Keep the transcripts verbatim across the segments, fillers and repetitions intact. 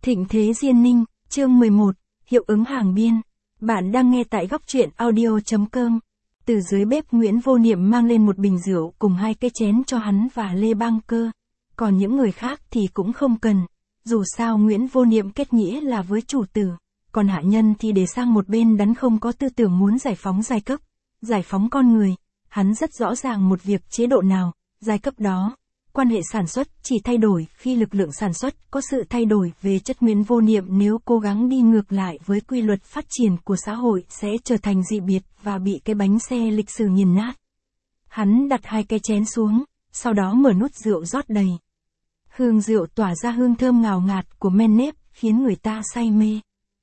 Thịnh thế Diên Ninh, chương mười một, hiệu ứng hàng biên. Bạn đang nghe tại góc truyện audio chấm com. Từ dưới bếp Nguyễn Vô Niệm mang lên một bình rượu cùng hai cái chén cho hắn và Lê Bang Cơ. Còn những người khác thì cũng không cần. Dù sao Nguyễn Vô Niệm kết nghĩa là với chủ tử. Còn hạ nhân thì để sang một bên, đắn không có tư tưởng muốn giải phóng giai cấp, giải phóng con người. Hắn rất rõ ràng một việc, chế độ nào, giai cấp đó. Quan hệ sản xuất chỉ thay đổi khi lực lượng sản xuất có sự thay đổi về chất. Nguyễn Vô Niệm nếu cố gắng đi ngược lại với quy luật phát triển của xã hội sẽ trở thành dị biệt và bị cái bánh xe lịch sử nghiền nát. Hắn đặt hai cái chén xuống, sau đó mở nút rượu rót đầy. Hương rượu tỏa ra hương thơm ngào ngạt của men nếp khiến người ta say mê.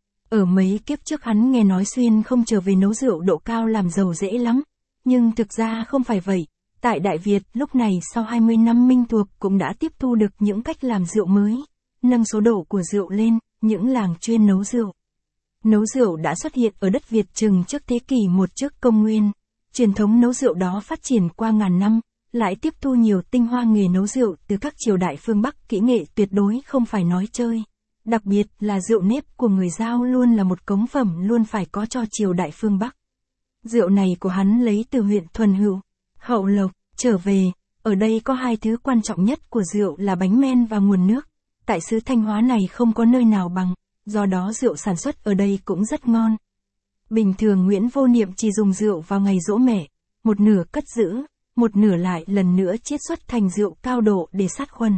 Ở mấy kiếp trước hắn nghe nói Xuyên không trở về nấu rượu độ cao làm giàu dễ lắm, nhưng thực ra không phải vậy. Tại Đại Việt lúc này sau hai mươi năm Minh Thuộc cũng đã tiếp thu được những cách làm rượu mới, nâng số độ của rượu lên, những làng chuyên nấu rượu. Nấu rượu đã xuất hiện ở đất Việt chừng trước thế kỷ một trước công nguyên. Truyền thống nấu rượu đó phát triển qua ngàn năm, lại tiếp thu nhiều tinh hoa nghề nấu rượu từ các triều đại phương Bắc. Kỹ nghệ tuyệt đối không phải nói chơi. Đặc biệt là rượu nếp của người Dao luôn là một cống phẩm luôn phải có cho triều đại phương Bắc. Rượu này của hắn lấy từ huyện Thuần Hữu, Hậu Lộc, trở về. Ở đây có hai thứ quan trọng nhất của rượu là bánh men và nguồn nước. Tại xứ Thanh Hóa này không có nơi nào bằng, do đó rượu sản xuất ở đây cũng rất ngon. Bình thường Nguyễn Vô Niệm chỉ dùng rượu vào ngày giỗ mẹ, một nửa cất giữ, một nửa lại lần nữa chiết xuất thành rượu cao độ để sát khuẩn.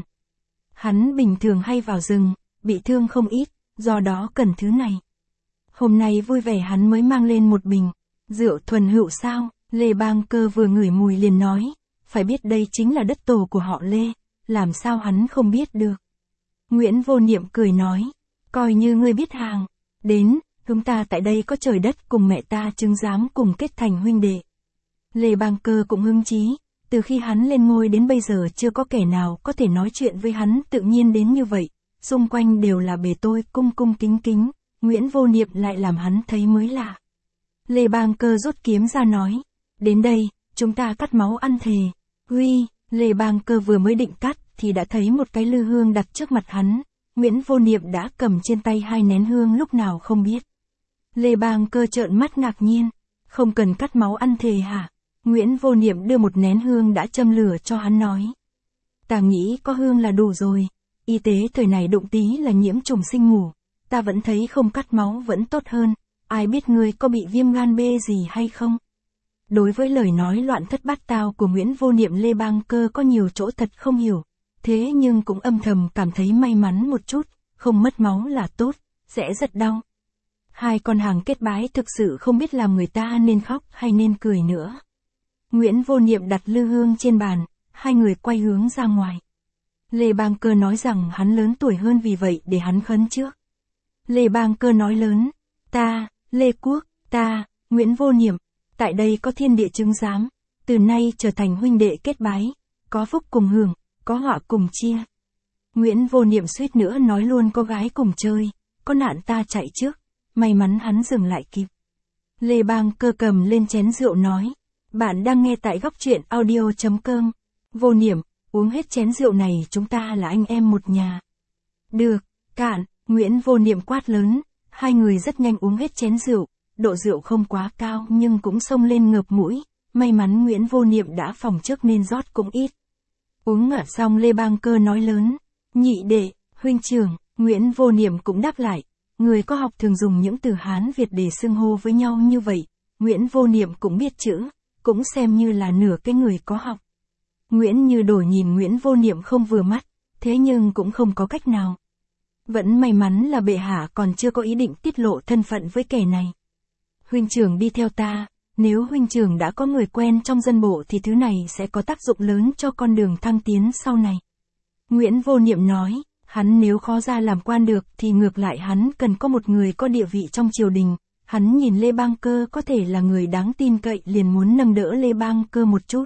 Hắn bình thường hay vào rừng, bị thương không ít, do đó cần thứ này. Hôm nay vui vẻ hắn mới mang lên một bình. Rượu Thuần Hữu sao? Lê Bang Cơ vừa ngửi mùi liền nói, phải biết đây chính là đất tổ của họ Lê, làm sao hắn không biết được. Nguyễn Vô Niệm cười nói, coi như ngươi biết hàng, đến, chúng ta tại đây có trời đất cùng mẹ ta chứng giám cùng kết thành huynh đệ. Lê Bang Cơ cũng hứng chí, từ khi hắn lên ngôi đến bây giờ chưa có kẻ nào có thể nói chuyện với hắn tự nhiên đến như vậy, xung quanh đều là bề tôi cung cung kính kính, Nguyễn Vô Niệm lại làm hắn thấy mới lạ. Lê Bang Cơ rút kiếm ra nói, đến đây, chúng ta cắt máu ăn thề. Huy, Lê Bang Cơ vừa mới định cắt thì đã thấy một cái lư hương đặt trước mặt hắn. Nguyễn Vô Niệm đã cầm trên tay hai nén hương lúc nào không biết. Lê Bang Cơ trợn mắt ngạc nhiên, không cần cắt máu ăn thề hả? Nguyễn Vô Niệm đưa một nén hương đã châm lửa cho hắn nói. Ta nghĩ có hương là đủ rồi, y tế thời này đụng tí là nhiễm trùng sinh ngủ, ta vẫn thấy không cắt máu vẫn tốt hơn, ai biết ngươi có bị viêm gan B gì hay không? Đối với lời nói loạn thất bát tao của Nguyễn Vô Niệm, Lê Bang Cơ có nhiều chỗ thật không hiểu, thế nhưng cũng âm thầm cảm thấy may mắn một chút, không mất máu là tốt, sẽ rất đau. Hai con hàng kết bái thực sự không biết làm người ta nên khóc hay nên cười nữa. Nguyễn Vô Niệm đặt lư hương trên bàn, hai người quay hướng ra ngoài. Lê Bang Cơ nói rằng hắn lớn tuổi hơn vì vậy để hắn khấn trước. Lê Bang Cơ nói lớn, ta, Lê Quốc, ta, Nguyễn Vô Niệm, tại đây có thiên địa chứng giám, từ nay trở thành huynh đệ kết bái, có phúc cùng hưởng, có họa cùng chia. Nguyễn Vô Niệm suýt nữa nói luôn có gái cùng chơi, có nạn ta chạy trước, may mắn hắn dừng lại kịp. Lê Bang Cơ cầm lên chén rượu nói, bạn đang nghe tại góc truyện audio chấm com. Vô Niệm, uống hết chén rượu này, chúng ta là anh em một nhà. Được, cạn, Nguyễn Vô Niệm quát lớn, hai người rất nhanh uống hết chén rượu. Độ rượu không quá cao nhưng cũng xông lên ngợp mũi, may mắn Nguyễn Vô Niệm đã phòng trước nên rót cũng ít. Uống ngả xong Lê Bang Cơ nói lớn, nhị đệ, huynh trưởng. Nguyễn Vô Niệm cũng đáp lại, người có học thường dùng những từ Hán Việt để xưng hô với nhau như vậy, Nguyễn Vô Niệm cũng biết chữ, cũng xem như là nửa cái người có học. Nguyễn Như Đổi nhìn Nguyễn Vô Niệm không vừa mắt, thế nhưng cũng không có cách nào. Vẫn may mắn là bệ hạ còn chưa có ý định tiết lộ thân phận với kẻ này. Huynh trưởng đi theo ta, nếu huynh trưởng đã có người quen trong dân bộ thì thứ này sẽ có tác dụng lớn cho con đường thăng tiến sau này. Nguyễn Vô Niệm nói, hắn nếu khó ra làm quan được thì ngược lại hắn cần có một người có địa vị trong triều đình. Hắn nhìn Lê Bang Cơ có thể là người đáng tin cậy liền muốn nâng đỡ Lê Bang Cơ một chút.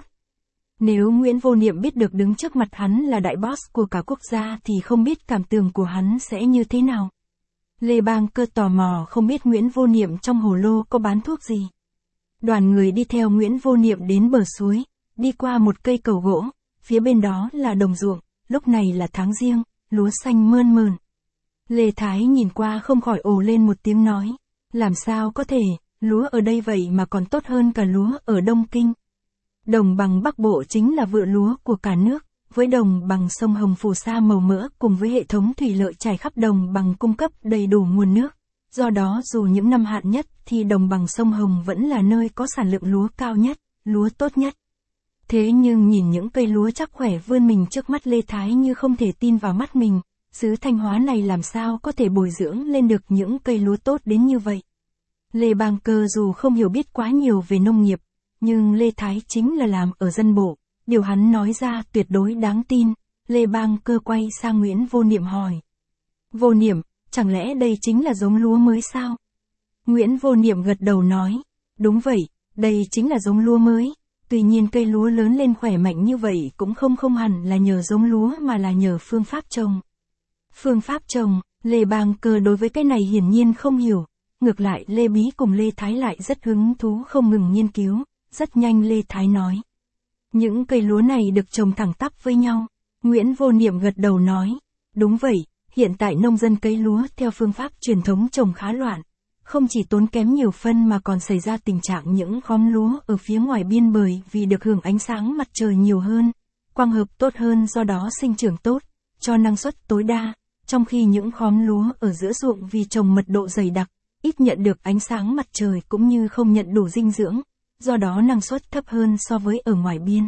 Nếu Nguyễn Vô Niệm biết được đứng trước mặt hắn là đại boss của cả quốc gia thì không biết cảm tưởng của hắn sẽ như thế nào. Lê Bang Cơ tò mò không biết Nguyễn Vô Niệm trong hồ lô có bán thuốc gì. Đoàn người đi theo Nguyễn Vô Niệm đến bờ suối, đi qua một cây cầu gỗ, phía bên đó là đồng ruộng, lúc này là tháng giêng, lúa xanh mơn mởn. Lê Thái nhìn qua không khỏi ồ lên một tiếng nói. Làm sao có thể, lúa ở đây vậy mà còn tốt hơn cả lúa ở Đông Kinh. Đồng bằng Bắc Bộ chính là vựa lúa của cả nước, với đồng bằng sông Hồng phù sa màu mỡ cùng với hệ thống thủy lợi trải khắp đồng bằng cung cấp đầy đủ nguồn nước. Do đó dù những năm hạn nhất thì đồng bằng sông Hồng vẫn là nơi có sản lượng lúa cao nhất, lúa tốt nhất. Thế nhưng nhìn những cây lúa chắc khỏe vươn mình trước mắt Lê Thái như không thể tin vào mắt mình, xứ Thanh Hóa này làm sao có thể bồi dưỡng lên được những cây lúa tốt đến như vậy. Lê Bang Cơ dù không hiểu biết quá nhiều về nông nghiệp, nhưng Lê Thái chính là làm ở dân bộ, điều hắn nói ra tuyệt đối đáng tin. Lê Bang Cơ quay sang Nguyễn Vô Niệm hỏi. Vô Niệm, chẳng lẽ đây chính là giống lúa mới sao? Nguyễn Vô Niệm gật đầu nói, đúng vậy, đây chính là giống lúa mới. Tuy nhiên cây lúa lớn lên khỏe mạnh như vậy cũng không không hẳn là nhờ giống lúa mà là nhờ phương pháp trồng. Phương pháp trồng, Lê Bang Cơ đối với cái này hiển nhiên không hiểu. Ngược lại Lê Bí cùng Lê Thái lại rất hứng thú không ngừng nghiên cứu. Rất nhanh Lê Thái nói. Những cây lúa này được trồng thẳng tắp với nhau. Nguyễn Vô Niệm gật đầu nói. Đúng vậy, hiện tại nông dân cấy lúa theo phương pháp truyền thống trồng khá loạn. Không chỉ tốn kém nhiều phân mà còn xảy ra tình trạng những khóm lúa ở phía ngoài biên bởi vì được hưởng ánh sáng mặt trời nhiều hơn, quang hợp tốt hơn do đó sinh trưởng tốt, cho năng suất tối đa, trong khi những khóm lúa ở giữa ruộng vì trồng mật độ dày đặc, ít nhận được ánh sáng mặt trời cũng như không nhận đủ dinh dưỡng, do đó năng suất thấp hơn so với ở ngoài biên.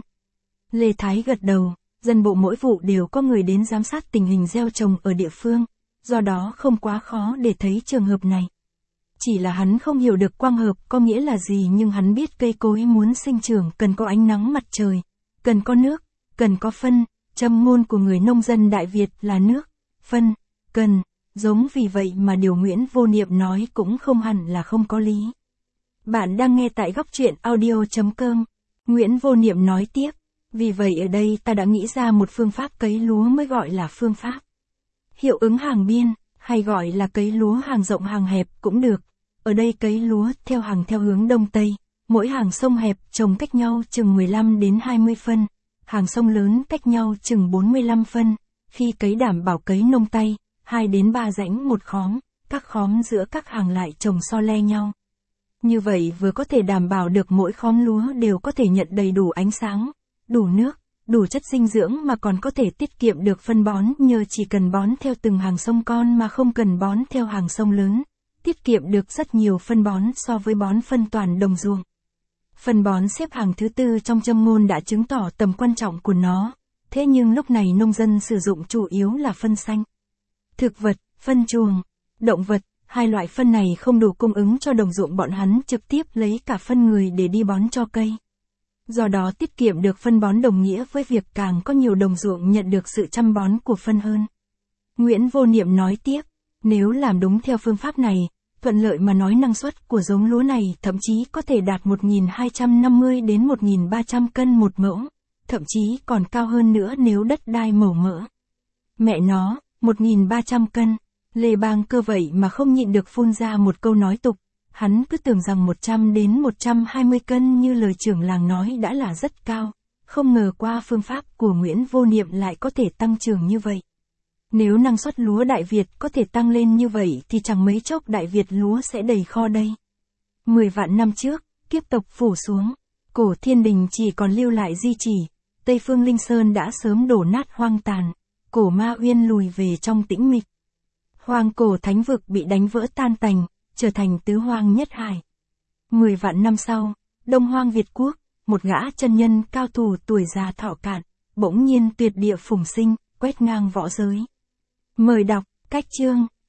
Lê Thái gật đầu, dân bộ mỗi vụ đều có người đến giám sát tình hình gieo trồng ở địa phương, do đó không quá khó để thấy trường hợp này. Chỉ là hắn không hiểu được quang hợp có nghĩa là gì nhưng hắn biết cây cối muốn sinh trưởng cần có ánh nắng mặt trời, cần có nước, cần có phân, châm ngôn của người nông dân Đại Việt là nước, phân, cần, giống vì vậy mà điều Nguyễn Vô Niệm nói cũng không hẳn là không có lý. Bạn đang nghe tại góc truyện audio chấm com. Nguyễn Vô Niệm nói tiếp, vì vậy ở đây ta đã nghĩ ra một phương pháp cấy lúa mới gọi là phương pháp hiệu ứng hàng biên, hay gọi là cấy lúa hàng rộng hàng hẹp cũng được. Ở đây cấy lúa theo hàng theo hướng đông tây, mỗi hàng sông hẹp trồng cách nhau chừng mười lăm đến hai mươi phân, hàng sông lớn cách nhau chừng bốn mươi lăm phân, khi cấy đảm bảo cấy nông tay, hai đến ba rãnh một khóm, các khóm giữa các hàng lại trồng so le nhau. Như vậy vừa có thể đảm bảo được mỗi khóm lúa đều có thể nhận đầy đủ ánh sáng, đủ nước, đủ chất dinh dưỡng mà còn có thể tiết kiệm được phân bón nhờ chỉ cần bón theo từng hàng sông con mà không cần bón theo hàng sông lớn. Tiết kiệm được rất nhiều phân bón so với bón phân toàn đồng ruộng. Phân bón xếp hàng thứ tư trong châm ngôn đã chứng tỏ tầm quan trọng của nó, thế nhưng lúc này nông dân sử dụng chủ yếu là phân xanh. Thực vật, phân chuồng, động vật, hai loại phân này không đủ cung ứng cho đồng ruộng bọn hắn trực tiếp lấy cả phân người để đi bón cho cây. Do đó tiết kiệm được phân bón đồng nghĩa với việc càng có nhiều đồng ruộng nhận được sự chăm bón của phân hơn. Nguyễn Vô Niệm nói tiếp, nếu làm đúng theo phương pháp này, thuận lợi mà nói năng suất của giống lúa này thậm chí có thể đạt một nghìn hai trăm năm mươi đến một nghìn ba trăm cân một mẫu, thậm chí còn cao hơn nữa nếu đất đai màu mỡ. Mẹ nó, một nghìn ba trăm cân, Lê Bang Cơ vậy mà không nhịn được phun ra một câu nói tục, hắn cứ tưởng rằng một trăm đến một trăm hai mươi cân như lời trưởng làng nói đã là rất cao, không ngờ qua phương pháp của Nguyễn Vô Niệm lại có thể tăng trưởng như vậy. Nếu năng suất lúa Đại Việt có thể tăng lên như vậy thì chẳng mấy chốc Đại Việt lúa sẽ đầy kho đây. Mười vạn năm trước, kiếp tộc phủ xuống, cổ thiên đình chỉ còn lưu lại di chỉ, Tây phương Linh Sơn đã sớm đổ nát hoang tàn, cổ Ma Uyên lùi về trong tĩnh mịch. Hoang cổ thánh vực bị đánh vỡ tan tành, trở thành tứ hoang nhất hải. Mười vạn năm sau, Đông Hoang Việt Quốc, một gã chân nhân cao thủ tuổi già thọ cạn, bỗng nhiên tuyệt địa phùng sinh, quét ngang võ giới. Mời đọc, cách chương.